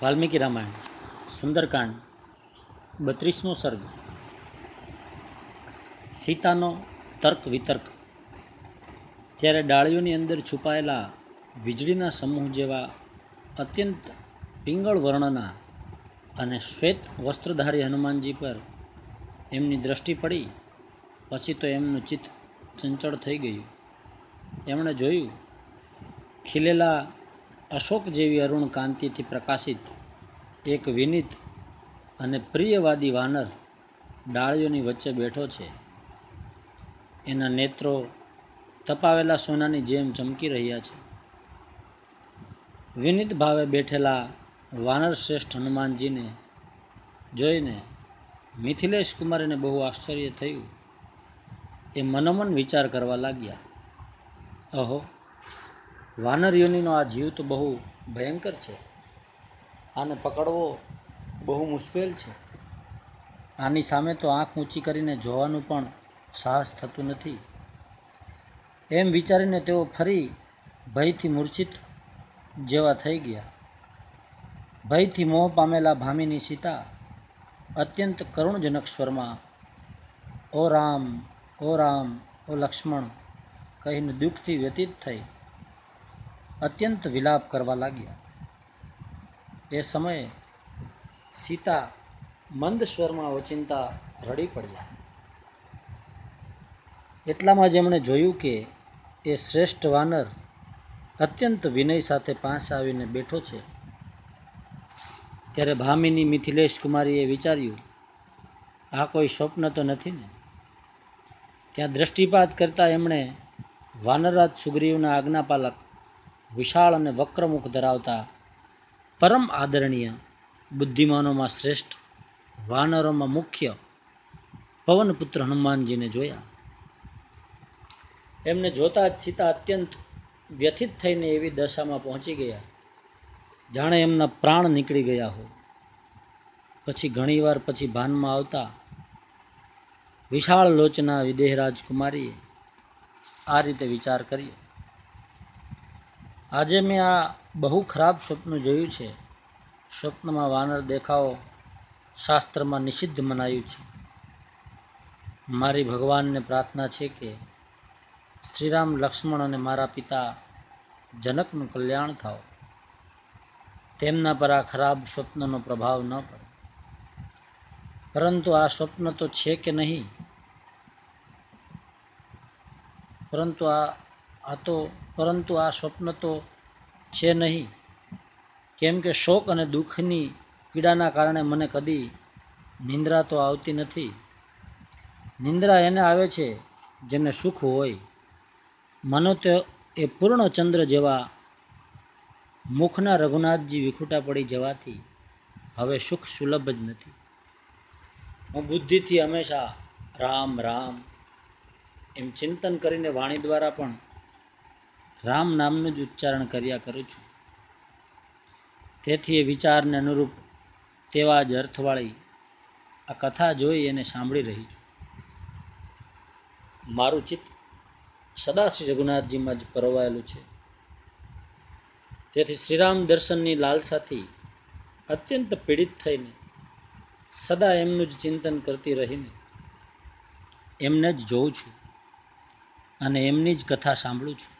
વાલ્મીકી રામાયણ સુંદરકાંડ 32મો સર્ગ. સીતાનો તર્ક વિતર્ક. ત્યારે ડાળીઓની અંદર છુપાયેલા વીજળીના સમૂહ જેવા અત્યંત પિંગળ વર્ણના અને શ્વેત વસ્ત્રધારી હનુમાનજી પર એમની દ્રષ્ટિ પડી પછી તો એમનું ચિત્ત ચંચળ થઈ ગયું. એમણે જોયું, ખીલેલા અશોક જેવી અરુણ કાંતિથી પ્રકાશિત એક વિનીત અને પ્રિયવાદી વાનર ડાળીઓની વચ્ચે બેઠો છે. એના નેત્રો તપાવેલા સોનાની જેમ ચમકી રહ્યા છે. વિનીત ભાવે બેઠેલા વાનર શ્રેષ્ઠ હનુમાનજીને જોઈને મિથિલેશ કુમારીને બહુ આશ્ચર્ય થયું. એ મનોમન વિચાર કરવા લાગ્યા, અહો, વાનર યોનિનો આ જીવ તો બહુ ભયંકર છે. આને પકડવો બહુ મુશ્કેલ છે. આની સામે તો આંખ ઊંચી કરીને જોવાનું પણ સાહસ થતું નથી. એમ વિચારીને તેઓ ફરી ભયથી મૂર્છિત જેવા થઈ ગયા. ભયથી મોહ પામેલા ભામિની સીતા અત્યંત કરુણજનક સ્વરમાં ઓ રામ, ઓ રામ, ઓ લક્ષ્મણ કહીને દુઃખથી વ્યતીત થઈ અત્યંત વિલાપ કરવા લાગ્યા. એ સમયે સીતા મંદ સ્વરમાં ઓચિંતા રડી પડ્યા. એટલામાં જ એમણે જોયું કે એ શ્રેષ્ઠ વાનર અત્યંત વિનય સાથે પાસે આવીને બેઠો છે. ત્યારે ભામિની મિથિલેશ કુમારીએ વિચાર્યું, આ કોઈ સ્વપ્ન તો નથી ને? ત્યાં દ્રષ્ટિપાત કરતા એમણે વાનરરાજ સુગ્રીવના આજ્ઞાપાલક વિશાળ અને વક્રમુખ ધરાવતા પરમ આદરણીય બુદ્ધિમાનોમાં શ્રેષ્ઠ વાનરોમાં મુખ્ય પવનપુત્ર હનુમાનજીને જોયા. એમને જોતા જ સીતા અત્યંત વ્યથિત થઈને એવી દશામાં પહોંચી ગયા જાણે એમના પ્રાણ નીકળી ગયા હોય. પછી ઘણીવાર પછી ભાનમાં આવતા વિશાળ લોચના વિદેહરાજ કુમારીએ આ રીતે વિચાર કર્યો, આજે મેં આ બહુ ખરાબ સ્વપ્ન જોયું છે. સ્વપ્નમાં વાનર દેખાવો શાસ્ત્રમાં નિષિદ્ધ મનાયું છે. મારી ભગવાનને પ્રાર્થના છે કે શ્રીરામ, લક્ષ્મણ અને મારા પિતા જનકનું કલ્યાણ થાવ. તેમના પર આ ખરાબ સ્વપ્નનો પ્રભાવ ન પડે. પરંતુ આ સ્વપ્ન તો છે કે નહીં? પરંતુ આ સ્વપ્ન તો છે નહીં, કેમ કે શોક અને દુઃખની પીડાના કારણે મને કદી નિંદ્રા તો આવતી નથી. નિંદ્રા એને આવે છે જેને સુખ હોય. મને તો એ પૂર્ણ ચંદ્ર જેવા મુખના રઘુનાથજી વિખૂટા પડી જવાથી હવે સુખ સુલભ જ નથી. હું બુદ્ધિથી હંમેશા રામ રામ એમ ચિંતન કરીને વાણી દ્વારા પણ રામ નામનું જ ઉચ્ચારણ કર્યા કરું છું. તેથી એ વિચારને અનુરૂપ તેવા જ અર્થવાળી આ કથા જોઈ એને સાંભળી રહી છું. મારું ચિત્ત સદા શ્રી રઘુનાથજીમાં જ પરોવાયેલું છે. તેથી શ્રીરામ દર્શનની લાલસાથી અત્યંત પીડિત થઈને સદા એમનું જ ચિંતન કરતી રહીને એમને જ જોઉં છું અને એમની જ કથા સાંભળું છું.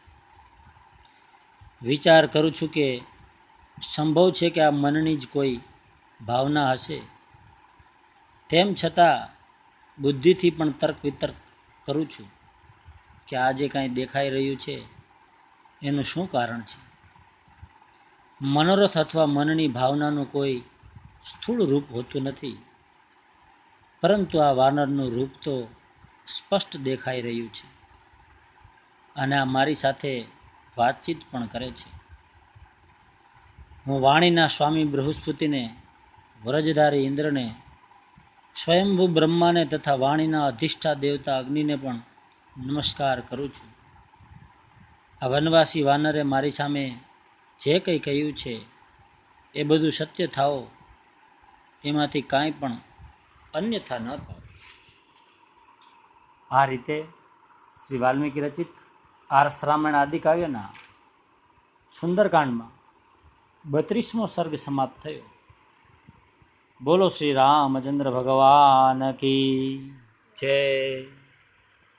વિચાર કરું છું કે સંભવ છે કે આ મનની જ કોઈ ભાવના હશે. તેમ છતાં બુદ્ધિથી પણ તર્ક વિતર્ક કરું છું કે આ જે કાંઈ દેખાઈ રહ્યું છે એનું શું કારણ છે. મનોરથ અથવા મનની ભાવનાનું કોઈ સ્થૂળ રૂપ હોતું નથી, પરંતુ આ વાનરનું રૂપ તો સ્પષ્ટ દેખાઈ રહ્યું છે અને આ મારી સાથે વાતચીત પણ કરે છે. હું વાણીના સ્વામી બૃહસ્પતિને, વ્રજધારી ઇન્દ્રને, સ્વયંભૂ બ્રહ્માને તથા વાણીના અધિષ્ઠા દેવતા અગ્નિને પણ નમસ્કાર કરું છું. આ વનવાસી વાનરે મારી સામે જે કંઈ કહ્યું છે એ બધું સત્ય થાઓ, એમાંથી કાંઈ પણ અન્યથા ન થાવ. આ રીતે શ્રી વાલ્મીકી રચિત આર્ષ રામાયણ આદિ કાવ્યના સુંદરકાંડમાં 32મો સર્ગ સમાપ્ત થયો. બોલો શ્રી રામચંદ્ર ભગવાન કી જય.